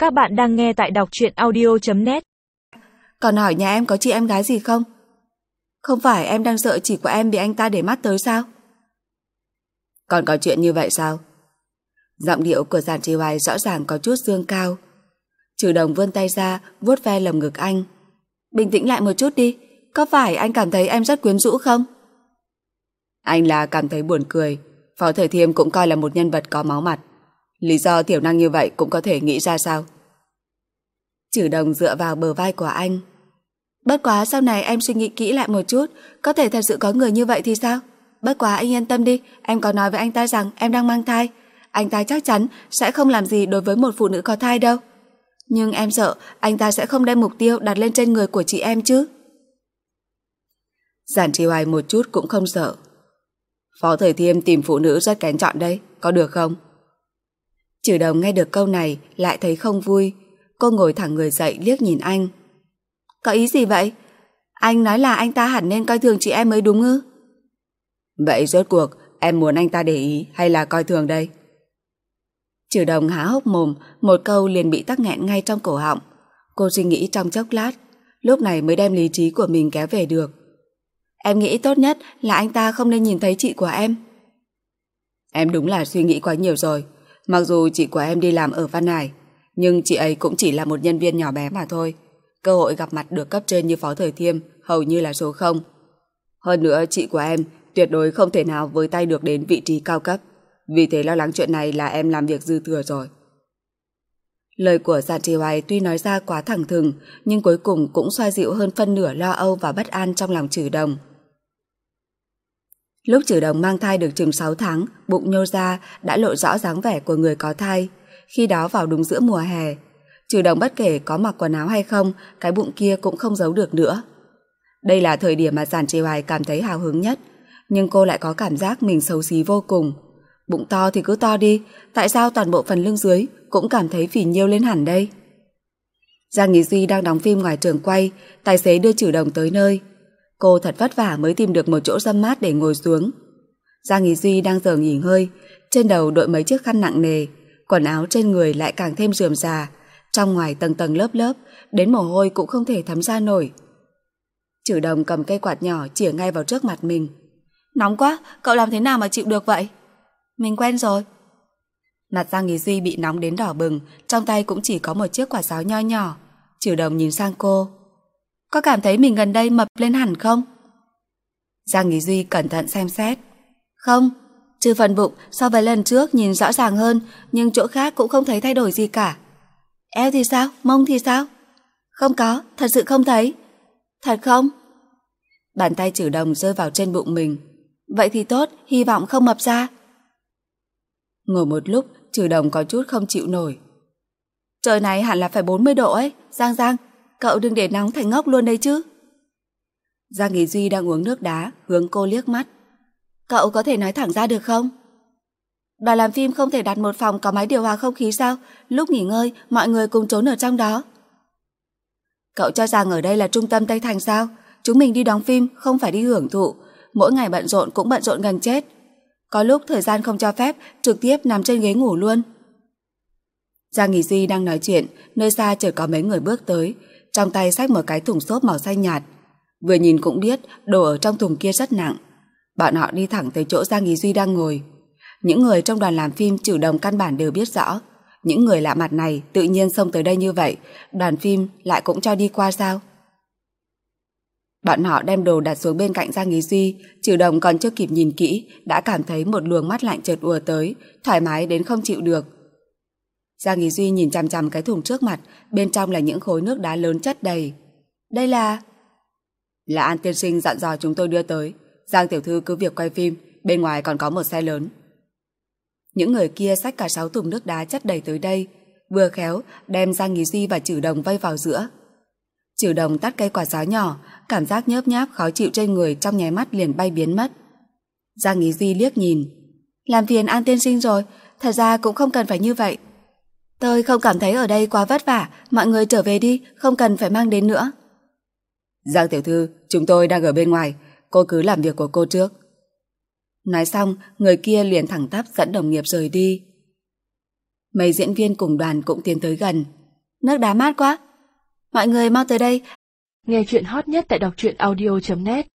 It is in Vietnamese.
Các bạn đang nghe tại đọc truyện audio.net. Còn hỏi nhà em có chị em gái gì không? Không phải em đang sợ chị của em bị anh ta để mắt tới sao? Còn có chuyện như vậy sao? Giọng điệu của Giản Trì Hoài rõ ràng có chút dương cao. Trừ Đồng vươn tay ra vuốt ve lồng ngực anh. Bình tĩnh lại một chút đi. Có phải anh cảm thấy em rất quyến rũ không? Anh là cảm thấy buồn cười. Phó Thời Thiêm cũng coi là một nhân vật có máu mặt. Lý do thiểu năng như vậy cũng có thể nghĩ ra sao? Trừ Đồng dựa vào bờ vai của anh. Bất quá sau này em suy nghĩ kỹ lại một chút, có thể thật sự có người như vậy thì sao? Bất quá anh yên tâm đi, em có nói với anh ta rằng em đang mang thai. Anh ta chắc chắn sẽ không làm gì đối với một phụ nữ có thai đâu. Nhưng em sợ anh ta sẽ không đem mục tiêu đặt lên trên người của chị em chứ. Giản Trì Hoài một chút cũng không sợ. Phó Thời Thiêm tìm phụ nữ rất kén chọn đây, có được không? Trừ Đồng nghe được câu này lại thấy không vui. Cô ngồi thẳng người dậy liếc nhìn anh. Có ý gì vậy? Anh nói là anh ta hẳn nên coi thường chị em mới đúng ư? Vậy rốt cuộc em muốn anh ta để ý hay là coi thường đây? Trừ Đồng há hốc mồm, một câu liền bị tắc nghẹn ngay trong cổ họng. Cô suy nghĩ trong chốc lát, lúc này mới đem lý trí của mình kéo về được. Em nghĩ tốt nhất là anh ta không nên nhìn thấy chị của em. Em đúng là suy nghĩ quá nhiều rồi. Mặc dù chị của em đi làm ở Văn Hải, nhưng chị ấy cũng chỉ là một nhân viên nhỏ bé mà thôi. Cơ hội gặp mặt được cấp trên như Phó Thời Thiêm hầu như là số 0. Hơn nữa chị của em tuyệt đối không thể nào với tay được đến vị trí cao cấp. Vì thế lo lắng chuyện này là em làm việc dư thừa rồi. Lời của Giản Trì Hoài tuy nói ra quá thẳng thừng, nhưng cuối cùng cũng xoa dịu hơn phân nửa lo âu và bất an trong lòng Trừ Đồng. Lúc Trừ Đồng mang thai được chừng 6 tháng, bụng nhô ra đã lộ rõ dáng vẻ của người có thai. Khi đó vào đúng giữa mùa hè, Trừ Đồng bất kể có mặc quần áo hay không, cái bụng kia cũng không giấu được nữa. Đây là thời điểm mà Giản Trì Hoài cảm thấy hào hứng nhất, nhưng cô lại có cảm giác mình xấu xí vô cùng. Bụng to thì cứ to đi, tại sao toàn bộ phần lưng dưới cũng cảm thấy phì nhiêu lên hẳn đây? Giang Nghị Duy đang đóng phim ngoài trường quay, tài xế đưa Trừ Đồng tới nơi. Cô thật vất vả mới tìm được một chỗ râm mát để ngồi xuống. Giang Nghị Duy đang giờ nghỉ ngơi, trên đầu đội mấy chiếc khăn nặng nề, quần áo trên người lại càng thêm rườm rà, trong ngoài tầng tầng lớp lớp, đến mồ hôi cũng không thể thấm ra nổi. Trừ Đồng cầm cây quạt nhỏ chĩa ngay vào trước mặt mình. Nóng quá, cậu làm thế nào mà chịu được vậy? Mình quen rồi. Mặt Giang Nghị Duy bị nóng đến đỏ bừng, trong tay cũng chỉ có một chiếc quạt giáo nho nhỏ. Trừ Đồng nhìn sang cô. Có cảm thấy mình gần đây mập lên hẳn không? Giang Nghị Duy cẩn thận xem xét. Không, trừ phần bụng so với lần trước nhìn rõ ràng hơn, nhưng chỗ khác cũng không thấy thay đổi gì cả. Eo thì sao? Mông thì sao? Không có, thật sự không thấy. Thật không? Bàn tay Trừ Đồng rơi vào trên bụng mình. Vậy thì tốt, hy vọng không mập ra. Ngồi một lúc, Trừ Đồng có chút không chịu nổi. Trời này hẳn là phải 40 độ ấy. Giang, cậu đừng để nóng thành ngốc luôn đấy chứ. Giang Nghị Duy đang uống nước đá, hướng cô liếc mắt. Cậu có thể nói thẳng ra được không? Đoàn làm phim không thể đặt một phòng có máy điều hòa không khí sao? Lúc nghỉ ngơi, mọi người cùng trốn ở trong đó. Cậu cho rằng ở đây là trung tâm Tây Thành sao? Chúng mình đi đóng phim, không phải đi hưởng thụ. Mỗi ngày bận rộn cũng bận rộn gần chết. Có lúc thời gian không cho phép, trực tiếp nằm trên ghế ngủ luôn. Giang Nghị Duy đang nói chuyện, nơi xa chợt có mấy người bước tới, trong tay xách một cái thùng xốp màu xanh nhạt. Vừa nhìn cũng biết đồ ở trong thùng kia rất nặng. Bọn họ đi thẳng tới chỗ Giang Nghị Duy đang ngồi. Những người trong đoàn làm phim Trừ Đồng căn bản đều biết rõ, những người lạ mặt này tự nhiên xông tới đây như vậy, đoàn phim lại cũng cho đi qua sao? Bọn họ đem đồ đặt xuống bên cạnh Giang Nghị Duy, Trừ Đồng còn chưa kịp nhìn kỹ đã cảm thấy một luồng mắt lạnh chợt ùa tới, thoải mái đến không chịu được. Giang Nghị Duy nhìn chằm chằm cái thùng trước mặt, bên trong là những khối nước đá lớn chất đầy. Đây là An tiên sinh dặn dò chúng tôi đưa tới. Giang tiểu thư cứ việc quay phim, bên ngoài còn có một xe lớn. Những người kia xách cả 6 thùng nước đá chất đầy tới đây, vừa khéo đem Giang Nghị Duy và Trừ Đồng vây vào giữa. Trừ Đồng tắt cây quả giáo nhỏ, cảm giác nhớp nháp khó chịu trên người trong nháy mắt liền bay biến mất. Giang Nghị Duy liếc nhìn. Làm phiền An tiên sinh rồi, thật ra cũng không cần phải như vậy. Tôi không cảm thấy ở đây quá vất vả, mọi người trở về đi, không cần phải mang đến nữa. Giang tiểu thư, chúng tôi đang ở bên ngoài, cô cứ làm việc của cô trước. Nói xong, người kia liền thẳng tắp dẫn đồng nghiệp rời đi. Mấy diễn viên cùng đoàn cũng tiến tới gần. nước đá mát quá. Mọi người mau tới đây. Nghe chuyện hot nhất tại đọc truyện audio.net